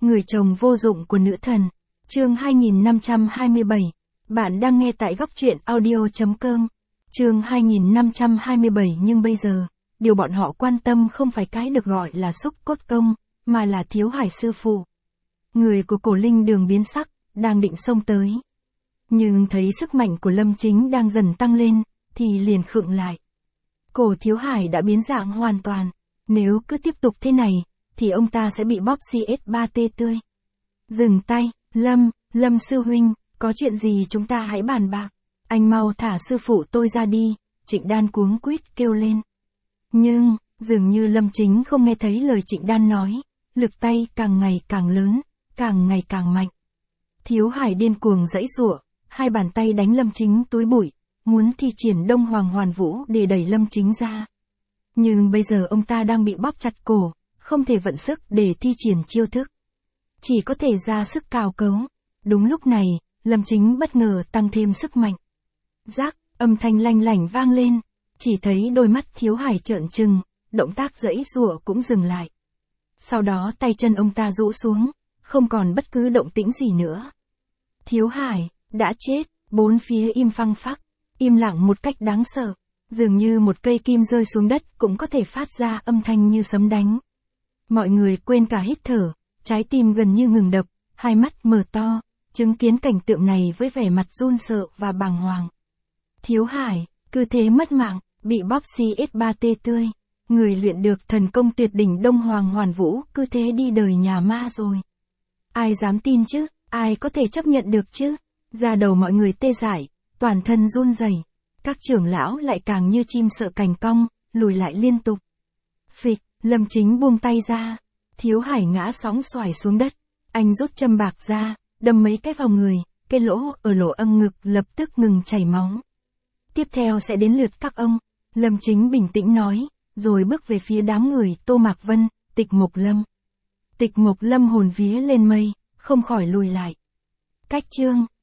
Người chồng vô dụng của nữ thần. Chương 2527. Bạn đang nghe tại góc truyện audio.com. Chương 2527. Nhưng bây giờ, điều bọn họ quan tâm không phải cái được gọi là xúc cốt công, mà là Thiếu Hải sư phụ. Người của Cổ Linh Đường biến sắc, đang định xông tới. Nhưng thấy sức mạnh của Lâm Chính đang dần tăng lên, thì liền khựng lại. Cổ Thiếu Hải đã biến dạng hoàn toàn. Nếu cứ tiếp tục thế này, thì ông ta sẽ bị bóp CS3T tươi. Dừng tay, Lâm sư huynh, có chuyện gì chúng ta hãy bàn bạc. Anh mau thả sư phụ tôi ra đi, Trịnh Đan cuống quýt kêu lên. Nhưng, dường như Lâm Chính không nghe thấy lời Trịnh Đan nói, lực tay càng ngày càng lớn, càng ngày càng mạnh. Thiếu Hải điên cuồng giãy giụa, hai bàn tay đánh Lâm Chính túi bụi, muốn thi triển Đông Hoàng Hoàn Vũ để đẩy Lâm Chính ra. Nhưng bây giờ ông ta đang bị bóp chặt cổ, không thể vận sức để thi triển chiêu thức. Chỉ có thể ra sức cào cấu. Đúng lúc này, Lâm Chính bất ngờ tăng thêm sức mạnh. Rác, âm thanh lanh lảnh vang lên, chỉ thấy đôi mắt Thiếu Hải trợn trừng, động tác giãy giụa cũng dừng lại. Sau đó tay chân ông ta rũ xuống, không còn bất cứ động tĩnh gì nữa. Thiếu Hải, đã chết, bốn phía im phăng phắc, im lặng một cách đáng sợ, dường như một cây kim rơi xuống đất cũng có thể phát ra âm thanh như sấm đánh. Mọi người quên cả hít thở, trái tim gần như ngừng đập, hai mắt mở to, chứng kiến cảnh tượng này với vẻ mặt run sợ và bàng hoàng. Thiếu Hải, cứ thế mất mạng, bị bóp CS3T tươi. Người luyện được thần công tuyệt đỉnh Đông Hoàng Hoàn Vũ cứ thế đi đời nhà ma rồi. Ai dám tin chứ, ai có thể chấp nhận được chứ? Da đầu mọi người tê dại, toàn thân run rẩy. Các trưởng lão lại càng như chim sợ cành cong, lùi lại liên tục. Phịch, Lâm Chính buông tay ra. Thiếu Hải ngã sóng xoài xuống đất. Anh rút châm bạc ra, đâm mấy cái vào người, cái lỗ ở lỗ âm ngực lập tức ngừng chảy máu. Tiếp theo sẽ đến lượt các ông. Lâm Chính bình tĩnh nói, rồi bước về phía đám người Tô Mạc Vân, Tịch Mộc Lâm. Tịch Mộc Lâm hồn vía lên mây, không khỏi lùi lại. Cách chương